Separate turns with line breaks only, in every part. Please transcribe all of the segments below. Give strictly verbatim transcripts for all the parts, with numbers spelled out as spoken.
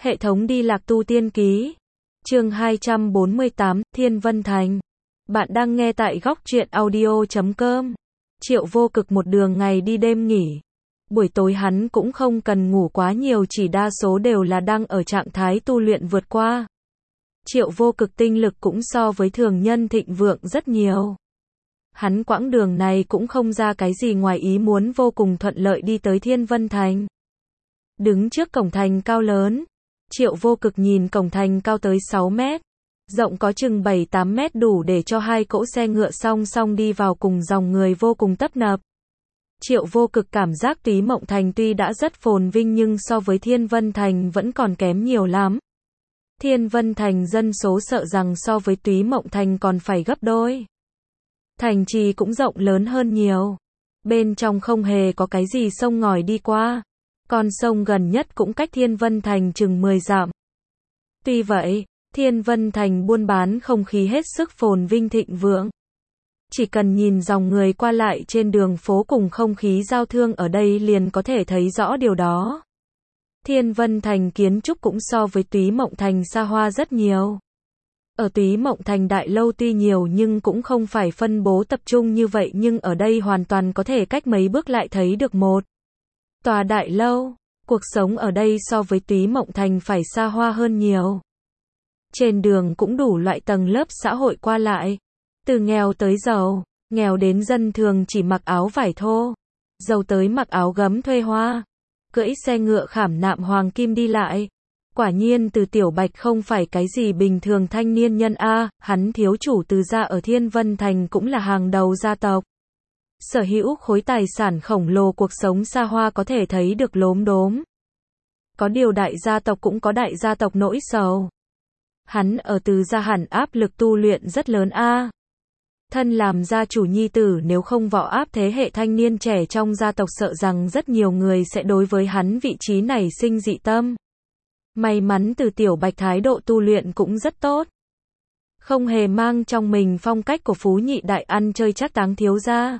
Hệ thống đi lạc tu tiên ký. Chương hai trăm bốn mươi tám, Thiên Vân Thành. Bạn đang nghe tại góc truyện audio chấm com. Triệu Vô Cực một đường ngày đi đêm nghỉ. Buổi tối hắn cũng không cần ngủ quá nhiều, chỉ đa số đều là đang ở trạng thái tu luyện vượt qua. Triệu Vô Cực tinh lực cũng so với thường nhân thịnh vượng rất nhiều. Hắn quãng đường này cũng không ra cái gì ngoài ý muốn, vô cùng thuận lợi đi tới Thiên Vân Thành. Đứng trước cổng thành cao lớn, Triệu Vô Cực nhìn cổng thành cao tới sáu mét, rộng có chừng bảy tám mét, đủ để cho hai cỗ xe ngựa song song đi vào, cùng dòng người vô cùng tấp nập. Triệu Vô Cực cảm giác Túy Mộng Thành tuy đã rất phồn vinh nhưng so với Thiên Vân Thành vẫn còn kém nhiều lắm. Thiên Vân Thành dân số sợ rằng so với Túy Mộng Thành còn phải gấp đôi. Thành trì cũng rộng lớn hơn nhiều. Bên trong không hề có cái gì sông ngòi đi qua. Con sông gần nhất cũng cách Thiên Vân Thành chừng mười dặm. Tuy vậy, Thiên Vân Thành buôn bán không khí hết sức phồn vinh thịnh vượng. Chỉ cần nhìn dòng người qua lại trên đường phố cùng không khí giao thương ở đây liền có thể thấy rõ điều đó. Thiên Vân Thành kiến trúc cũng so với Túy Mộng Thành xa hoa rất nhiều. Ở Túy Mộng Thành đại lâu tuy nhiều nhưng cũng không phải phân bố tập trung như vậy, nhưng ở đây hoàn toàn có thể cách mấy bước lại thấy được một tòa đại lâu. Cuộc sống ở đây so với Túy Mộng Thành phải xa hoa hơn nhiều. Trên đường cũng đủ loại tầng lớp xã hội qua lại. Từ nghèo tới giàu, nghèo đến dân thường chỉ mặc áo vải thô, giàu tới mặc áo gấm thuê hoa, cưỡi xe ngựa khảm nạm hoàng kim đi lại. Quả nhiên Từ Tiểu Bạch không phải cái gì bình thường thanh niên nhân a, hắn thiếu chủ Từ gia ở Thiên Vân Thành cũng là hàng đầu gia tộc. Sở hữu khối tài sản khổng lồ, cuộc sống xa hoa có thể thấy được lốm đốm. Có điều đại gia tộc cũng có đại gia tộc nỗi sầu. Hắn ở Từ gia hẳn áp lực tu luyện rất lớn a. Thân làm gia chủ nhi tử, nếu không võ áp thế hệ thanh niên trẻ trong gia tộc, sợ rằng rất nhiều người sẽ đối với hắn vị trí này sinh dị tâm. May mắn Từ Tiểu Bạch thái độ tu luyện cũng rất tốt. Không hề mang trong mình phong cách của phú nhị đại ăn chơi chắc táng thiếu gia.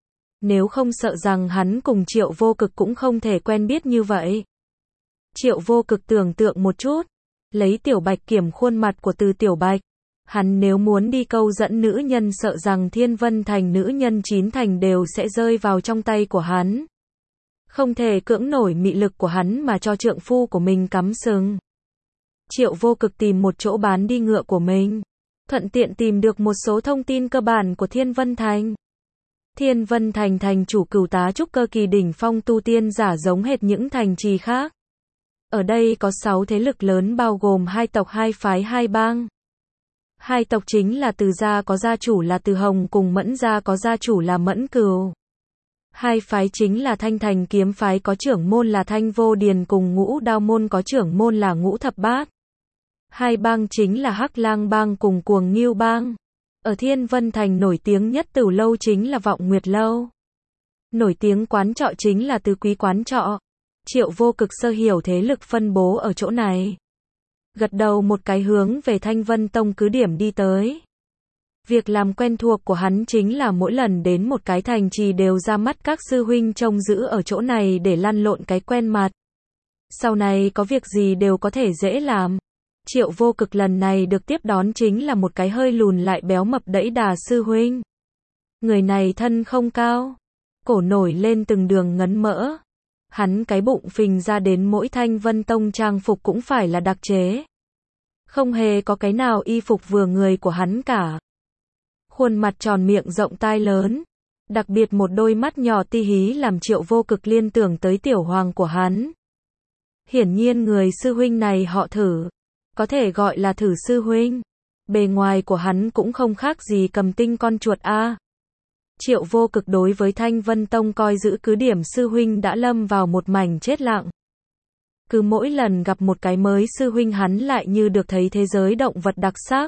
Nếu không sợ rằng hắn cùng Triệu Vô Cực cũng không thể quen biết như vậy. Triệu Vô Cực tưởng tượng một chút, lấy Tiểu Bạch kiểm khuôn mặt của Từ Tiểu Bạch. Hắn nếu muốn đi câu dẫn nữ nhân, sợ rằng Thiên Vân Thành nữ nhân chín thành đều sẽ rơi vào trong tay của hắn. Không thể cưỡng nổi mị lực của hắn mà cho trượng phu của mình cắm sừng. Triệu Vô Cực tìm một chỗ bán đi ngựa của mình, thuận tiện tìm được một số thông tin cơ bản của Thiên Vân Thành. Thiên Vân Thành thành chủ cửu tá trúc cơ kỳ đỉnh phong tu tiên giả, giống hệt những thành trì khác. Ở đây có sáu thế lực lớn, bao gồm hai tộc, hai phái, hai bang. Hai tộc chính là Từ gia có gia chủ là Từ Hồng, cùng Mẫn gia có gia chủ là Mẫn Cửu. Hai phái chính là Thanh Thành kiếm phái có trưởng môn là Thanh Vô Điền, cùng Ngũ Đao môn có trưởng môn là Ngũ Thập Bát. Hai bang chính là Hắc Lang bang cùng Cuồng Ngưu bang. Ở Thiên Vân Thành nổi tiếng nhất tử lâu chính là Vọng Nguyệt lâu. Nổi tiếng quán trọ chính là Tứ Quý quán trọ. Triệu Vô Cực sơ hiểu thế lực phân bố ở chỗ này, gật đầu một cái hướng về Thanh Vân Tông cứ điểm đi tới. Việc làm quen thuộc của hắn chính là mỗi lần đến một cái thành trì đều ra mắt các sư huynh trông giữ ở chỗ này để lăn lộn cái quen mặt. Sau này có việc gì đều có thể dễ làm. Triệu Vô Cực lần này được tiếp đón chính là một cái hơi lùn lại béo mập đẫy đà sư huynh. Người này thân không cao, cổ nổi lên từng đường ngấn mỡ. Hắn cái bụng phình ra đến mỗi Thanh Vân Tông trang phục cũng phải là đặc chế. Không hề có cái nào y phục vừa người của hắn cả. Khuôn mặt tròn, miệng rộng, tai lớn. Đặc biệt một đôi mắt nhỏ ti hí làm Triệu Vô Cực liên tưởng tới tiểu hoàng của hắn. Hiển nhiên người sư huynh này họ Thử, có thể gọi là Thử sư huynh. Bề ngoài của hắn cũng không khác gì cầm tinh con chuột a. Triệu Vô Cực đối với Thanh Vân Tông coi giữ cứ điểm sư huynh đã lâm vào một mảnh chết lặng. Cứ mỗi lần gặp một cái mới sư huynh, hắn lại như được thấy thế giới động vật đặc sắc.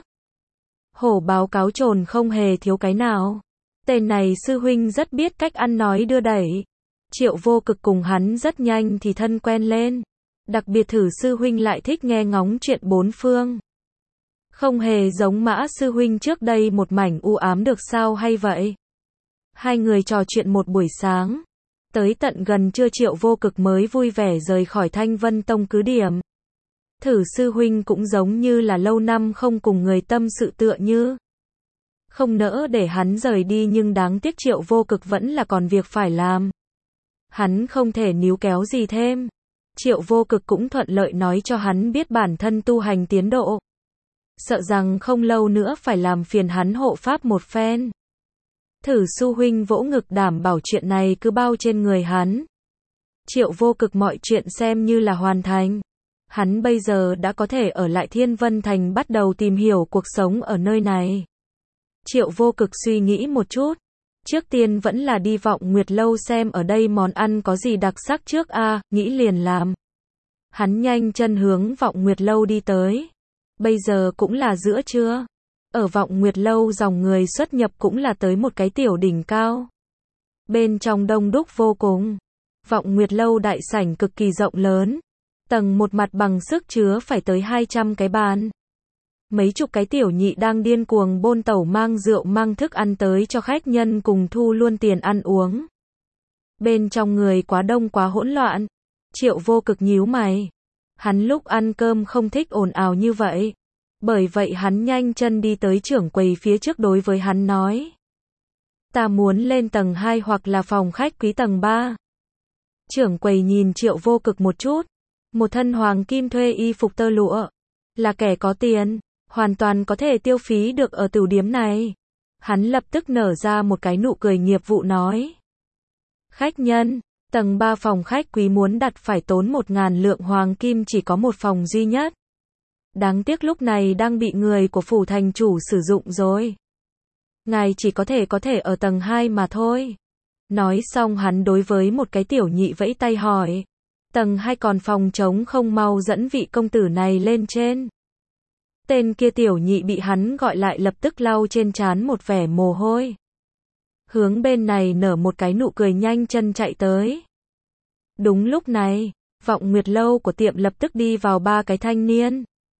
Hổ báo cáo trồn không hề thiếu cái nào. Tên này sư huynh rất biết cách ăn nói đưa đẩy. Triệu Vô Cực cùng hắn rất nhanh thì thân quen lên. Đặc biệt Thử sư huynh lại thích nghe ngóng chuyện bốn phương. Không hề giống Mã sư huynh trước đây một mảnh u ám được sao hay vậy. Hai người trò chuyện một buổi sáng. Tới tận gần trưa Triệu Vô Cực mới vui vẻ rời khỏi Thanh Vân Tông cứ điểm. Thử sư huynh cũng giống như là lâu năm không cùng người tâm sự tựa như. Không nỡ để hắn rời đi nhưng đáng tiếc Triệu Vô Cực vẫn là còn việc phải làm. Hắn không thể níu kéo gì thêm. Triệu Vô Cực cũng thuận lợi nói cho hắn biết bản thân tu hành tiến độ. Sợ rằng không lâu nữa phải làm phiền hắn hộ pháp một phen. Thử sư huynh vỗ ngực đảm bảo chuyện này cứ bao trên người hắn. Triệu Vô Cực mọi chuyện xem như là hoàn thành. Hắn bây giờ đã có thể ở lại Thiên Vân Thành bắt đầu tìm hiểu cuộc sống ở nơi này. Triệu Vô Cực suy nghĩ một chút. Trước tiên vẫn là đi Vọng Nguyệt Lâu xem ở đây món ăn có gì đặc sắc trước a, à, nghĩ liền làm. Hắn nhanh chân hướng Vọng Nguyệt Lâu đi tới. Bây giờ cũng là giữa trưa. Ở Vọng Nguyệt Lâu dòng người xuất nhập cũng là tới một cái tiểu đỉnh cao. Bên trong đông đúc vô cùng. Vọng Nguyệt Lâu đại sảnh cực kỳ rộng lớn. Tầng một mặt bằng sức chứa phải tới hai trăm cái bàn. Mấy chục cái tiểu nhị đang điên cuồng bôn tẩu mang rượu mang thức ăn tới cho khách nhân cùng thu luôn tiền ăn uống. Bên trong người quá đông quá hỗn loạn. Triệu Vô Cực nhíu mày. Hắn lúc ăn cơm không thích ồn ào như vậy. Bởi vậy hắn nhanh chân đi tới trưởng quầy phía trước đối với hắn nói. Ta muốn lên tầng hai hoặc là phòng khách quý tầng ba. Trưởng quầy nhìn Triệu Vô Cực một chút. Một thân hoàng kim thuê y phục tơ lụa. Là kẻ có tiền. Hoàn toàn có thể tiêu phí được ở tửu điếm này. Hắn lập tức nở ra một cái nụ cười nghiệp vụ nói. Khách nhân, tầng ba phòng khách quý muốn đặt phải tốn một ngàn lượng hoàng kim chỉ có một phòng duy nhất. Đáng tiếc lúc này đang bị người của phủ thành chủ sử dụng rồi. Ngài chỉ có thể có thể ở tầng hai mà thôi. Nói xong hắn đối với một cái tiểu nhị vẫy tay hỏi. Tầng hai còn phòng trống không, mau dẫn vị công tử này lên trên. Tên kia tiểu nhị bị hắn gọi lại lập tức lau trên trán một vẻ mồ hôi. Hướng bên này nở một cái nụ cười nhanh chân chạy tới. Đúng lúc này, Vọng Nguyệt Lâu của tiệm lập tức đi vào ba cái thanh niên.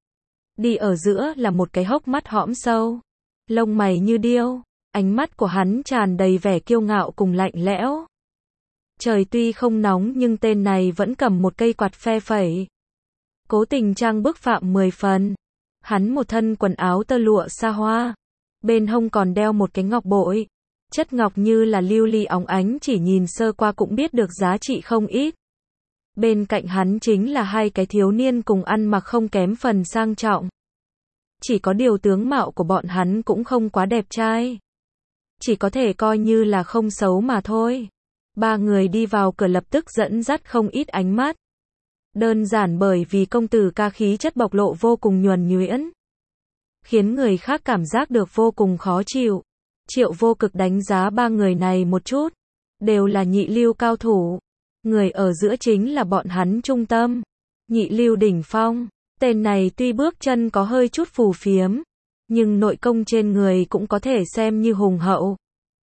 Đi ở giữa là một cái hốc mắt hõm sâu, lông mày như điêu, ánh mắt của hắn tràn đầy vẻ kiêu ngạo cùng lạnh lẽo. Trời tuy không nóng nhưng tên này vẫn cầm một cây quạt phe phẩy. Cố tình trang bức phạm mười phần. Hắn một thân quần áo tơ lụa xa hoa, bên hông còn đeo một cái ngọc bội, chất ngọc như là lưu ly óng ánh, chỉ nhìn sơ qua cũng biết được giá trị không ít. Bên cạnh hắn chính là hai cái thiếu niên cùng ăn mặc không kém phần sang trọng. Chỉ có điều tướng mạo của bọn hắn cũng không quá đẹp trai. Chỉ có thể coi như là không xấu mà thôi. Ba người đi vào cửa lập tức dẫn dắt không ít ánh mắt. Đơn giản bởi vì công tử ca khí chất bộc lộ vô cùng nhuần nhuyễn, khiến người khác cảm giác được vô cùng khó chịu. Triệu Vô Cực đánh giá ba người này một chút, đều là nhị lưu cao thủ. Người ở giữa chính là bọn hắn trung tâm, nhị lưu đỉnh phong. Tên này tuy bước chân có hơi chút phù phiếm, nhưng nội công trên người cũng có thể xem như hùng hậu.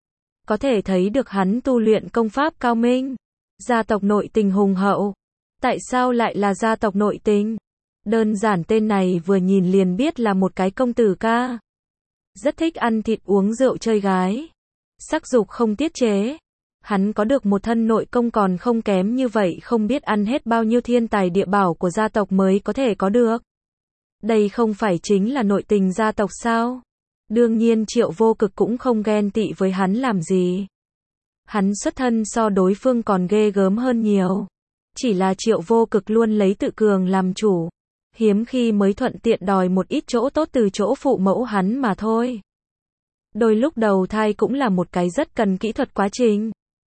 Có thể thấy được hắn tu luyện công pháp cao minh, gia tộc nội tình hùng hậu. Tại sao lại là gia tộc nội tình? Đơn giản tên này vừa nhìn liền biết là một cái công tử ca. Rất thích ăn thịt uống rượu chơi gái. Sắc dục không tiết chế. Hắn có được một thân nội công còn không kém như vậy, không biết ăn hết bao nhiêu thiên tài địa bảo của gia tộc mới có thể có được. Đây không phải chính là nội tình gia tộc sao? Đương nhiên Triệu Vô Cực cũng không ghen tị với hắn làm gì. Hắn xuất thân so đối phương còn ghê gớm hơn nhiều. Chỉ là Triệu Vô Cực luôn lấy tự cường làm chủ, hiếm khi mới thuận tiện đòi một ít chỗ tốt từ chỗ phụ mẫu hắn mà thôi. Đôi lúc đầu thai cũng là một cái rất cần kỹ thuật quá trình.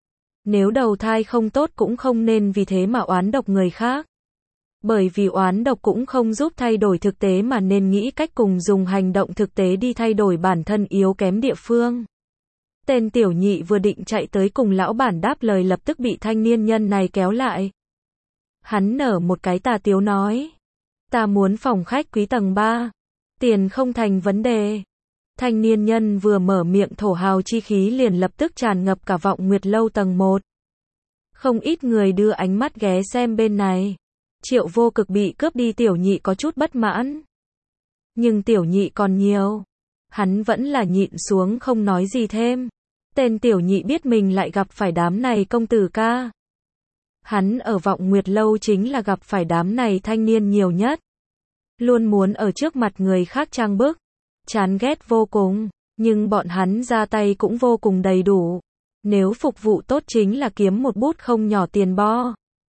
Nếu đầu thai không tốt cũng không nên vì thế mà oán độc người khác. Bởi vì oán độc cũng không giúp thay đổi thực tế mà nên nghĩ cách cùng dùng hành động thực tế đi thay đổi bản thân yếu kém địa phương. Tên tiểu nhị vừa định chạy tới cùng lão bản đáp lời lập tức bị thanh niên nhân này kéo lại. Hắn nở một cái tà tiếu nói. Ta muốn phòng khách quý tầng ba. Tiền không thành vấn đề. Thanh niên nhân vừa mở miệng thổ hào chi khí liền lập tức tràn ngập cả Vọng Nguyệt Lâu tầng một. Không ít người đưa ánh mắt ghé xem bên này. Triệu Vô Cực bị cướp đi tiểu nhị có chút bất mãn. Nhưng tiểu nhị còn nhiều. Hắn vẫn là nhịn xuống không nói gì thêm. Tên tiểu nhị biết mình lại gặp phải đám này công tử ca. Hắn ở Vọng Nguyệt Lâu chính là gặp phải đám này thanh niên nhiều nhất. luôn muốn ở trước mặt người khác trang bức, chán ghét vô cùng, nhưng bọn hắn ra tay cũng vô cùng đầy đủ. Nếu phục vụ tốt chính là kiếm một bút không nhỏ tiền bo.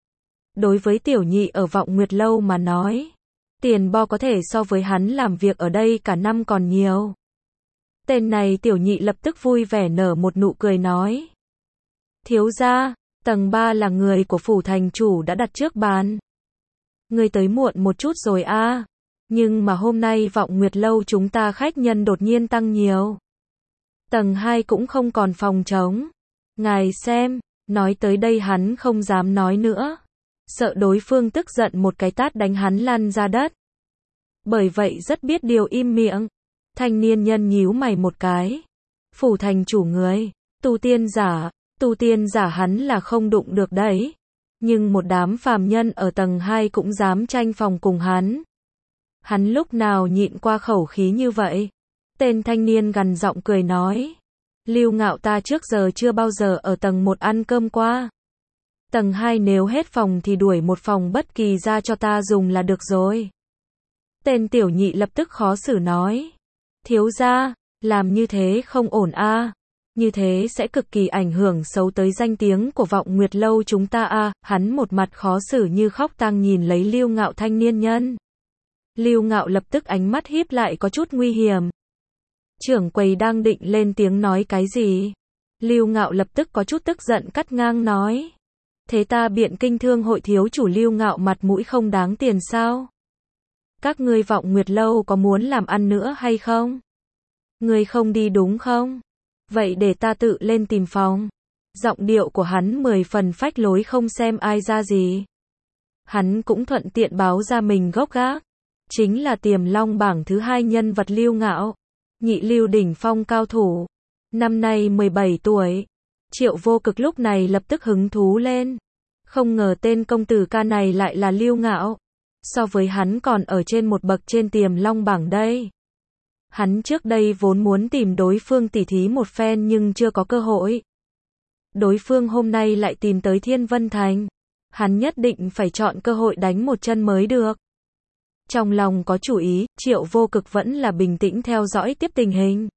Đối với tiểu nhị ở Vọng Nguyệt Lâu mà nói, tiền bo có thể so với hắn làm việc ở đây cả năm còn nhiều. Tên này tiểu nhị lập tức vui vẻ nở một nụ cười nói. Thiếu gia, tầng ba là người của phủ thành chủ đã đặt trước bàn. Ngươi tới muộn một chút rồi a, nhưng mà hôm nay Vọng Nguyệt Lâu chúng ta khách nhân đột nhiên tăng nhiều. Tầng hai cũng không còn phòng trống. Ngài xem, nói tới đây hắn không dám nói nữa. Sợ đối phương tức giận một cái tát đánh hắn lăn ra đất. Bởi vậy rất biết điều im miệng. Thanh niên nhân nhíu mày một cái. Phủ thành chủ người, tu tiên giả, tu tiên giả hắn là không đụng được đấy. Nhưng một đám phàm nhân ở tầng hai cũng dám tranh phòng cùng hắn. Hắn lúc nào nhịn qua khẩu khí như vậy. Tên thanh niên gằn giọng cười nói. Lưu Ngạo ta trước giờ chưa bao giờ ở tầng một ăn cơm qua. Tầng hai nếu hết phòng thì đuổi một phòng bất kỳ ra cho ta dùng là được rồi. Tên tiểu nhị lập tức khó xử nói. Thiếu gia, làm như thế không ổn a, như thế sẽ cực kỳ ảnh hưởng xấu tới danh tiếng của Vọng Nguyệt Lâu chúng ta a. Hắn một mặt khó xử như khóc tang nhìn lấy Lưu Ngạo thanh niên nhân. Lưu Ngạo lập tức ánh mắt híp lại có chút nguy hiểm. Trưởng quầy đang định lên tiếng nói cái gì. Lưu Ngạo lập tức có chút tức giận cắt ngang nói. Thế ta Biện Kinh Thương hội thiếu chủ Lưu Ngạo mặt mũi không đáng tiền sao? Các ngươi Vọng Nguyệt Lâu có muốn làm ăn nữa hay không? Ngươi không đi đúng không? Vậy để ta tự lên tìm phòng. Giọng điệu của hắn mười phần phách lối không xem ai ra gì. Hắn cũng thuận tiện báo ra mình gốc gác. Chính là Tiềm Long bảng thứ hai nhân vật Lưu Ngạo. Nhị lưu đỉnh phong cao thủ. Năm nay mười bảy tuổi. Triệu Vô Cực lúc này lập tức hứng thú lên. Không ngờ tên công tử ca này lại là Lưu Ngạo. So với hắn còn ở trên một bậc trên Tiềm Long bảng đây. Hắn trước đây vốn muốn tìm đối phương tỉ thí một phen nhưng chưa có cơ hội. Đối phương hôm nay lại tìm tới Thiên Vân Thành. Hắn nhất định phải chọn cơ hội đánh một chân mới được. Trong lòng có chủ ý, Triệu Vô Cực vẫn là bình tĩnh theo dõi tiếp tình hình.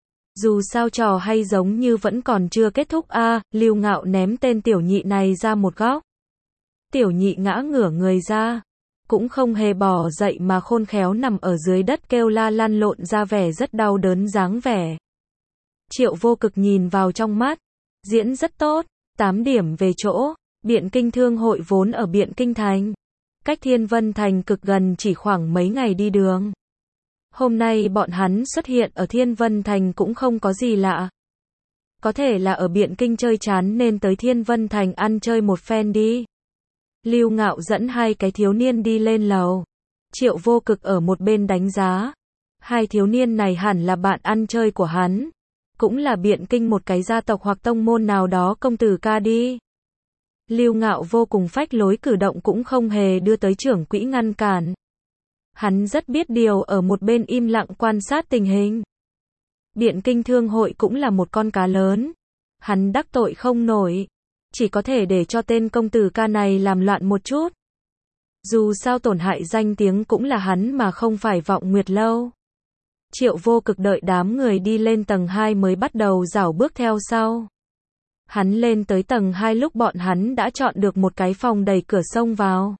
Dù sao trò hay giống như vẫn còn chưa kết thúc a. À, Lưu Ngạo ném tên tiểu nhị này ra một góc. Tiểu nhị ngã ngửa người ra. Cũng không hề bỏ dậy mà khôn khéo nằm ở dưới đất kêu la lăn lộn ra vẻ rất đau đớn dáng vẻ. Triệu Vô Cực nhìn vào trong mắt. Diễn rất tốt. tám điểm về chỗ. Biện Kinh Thương hội vốn ở Biện Kinh Thành. Cách Thiên Vân Thành cực gần chỉ khoảng mấy ngày đi đường. Hôm nay bọn hắn xuất hiện ở Thiên Vân Thành cũng không có gì lạ. Có thể là ở Biện Kinh chơi chán nên tới Thiên Vân Thành ăn chơi một phen đi. Lưu Ngạo dẫn hai cái thiếu niên đi lên lầu. Triệu Vô Cực ở một bên đánh giá. Hai thiếu niên này hẳn là bạn ăn chơi của hắn. Cũng là Biện Kinh một cái gia tộc hoặc tông môn nào đó công tử ca đi. Lưu Ngạo vô cùng phách lối cử động cũng không hề đưa tới trưởng quỹ ngăn cản. Hắn rất biết điều ở một bên im lặng quan sát tình hình. Biện Kinh Thương hội cũng là một con cá lớn. Hắn đắc tội không nổi. Chỉ có thể để cho tên công tử ca này làm loạn một chút. Dù sao tổn hại danh tiếng cũng là hắn mà không phải Vọng Nguyệt Lâu. Triệu Vô Cực đợi đám người đi lên tầng hai mới bắt đầu rảo bước theo sau. Hắn lên tới tầng hai lúc bọn hắn đã chọn được một cái phòng đầy cửa xông vào.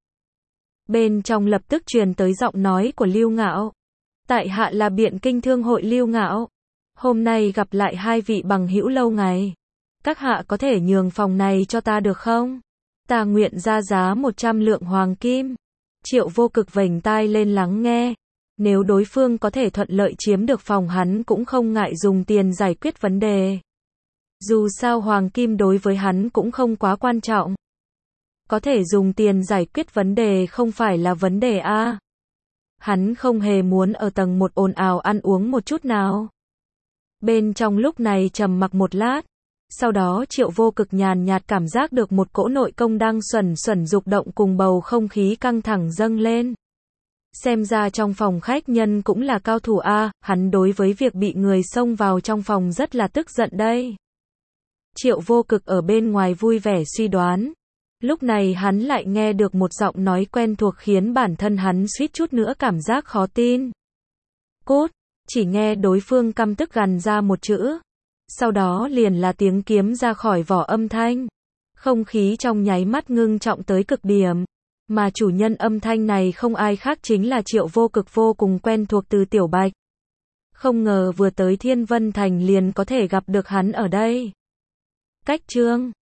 Bên trong lập tức truyền tới giọng nói của Lưu Ngạo. Tại hạ là Biện Kinh Thương hội Lưu Ngạo. Hôm nay gặp lại hai vị bằng hữu lâu ngày. Các hạ có thể nhường phòng này cho ta được không? Ta nguyện ra giá một trăm lượng hoàng kim. Triệu Vô Cực vểnh tai lên lắng nghe. Nếu đối phương có thể thuận lợi chiếm được phòng hắn cũng không ngại dùng tiền giải quyết vấn đề. Dù sao hoàng kim đối với hắn cũng không quá quan trọng. Có thể dùng tiền giải quyết vấn đề không phải là vấn đề a. Hắn không hề muốn ở tầng một ồn ào ăn uống một chút nào. Bên trong lúc này trầm mặc một lát. Sau đó Triệu Vô Cực nhàn nhạt cảm giác được một cỗ nội công đang xuẩn xuẩn dục động cùng bầu không khí căng thẳng dâng lên. Xem ra trong phòng khách nhân cũng là cao thủ a, hắn đối với việc bị người xông vào trong phòng rất là tức giận đây. Triệu Vô Cực ở bên ngoài vui vẻ suy đoán. Lúc này hắn lại nghe được một giọng nói quen thuộc khiến bản thân hắn suýt chút nữa cảm giác khó tin. Cút, chỉ nghe đối phương căm tức gằn ra một chữ. Sau đó liền là tiếng kiếm ra khỏi vỏ âm thanh. Không khí trong nháy mắt ngưng trọng tới cực điểm. Mà chủ nhân âm thanh này không ai khác chính là Triệu Vô Cực vô cùng quen thuộc từ Tiểu Bạch. Không ngờ vừa tới Thiên Vân Thành liền có thể gặp được hắn ở đây. Cách chương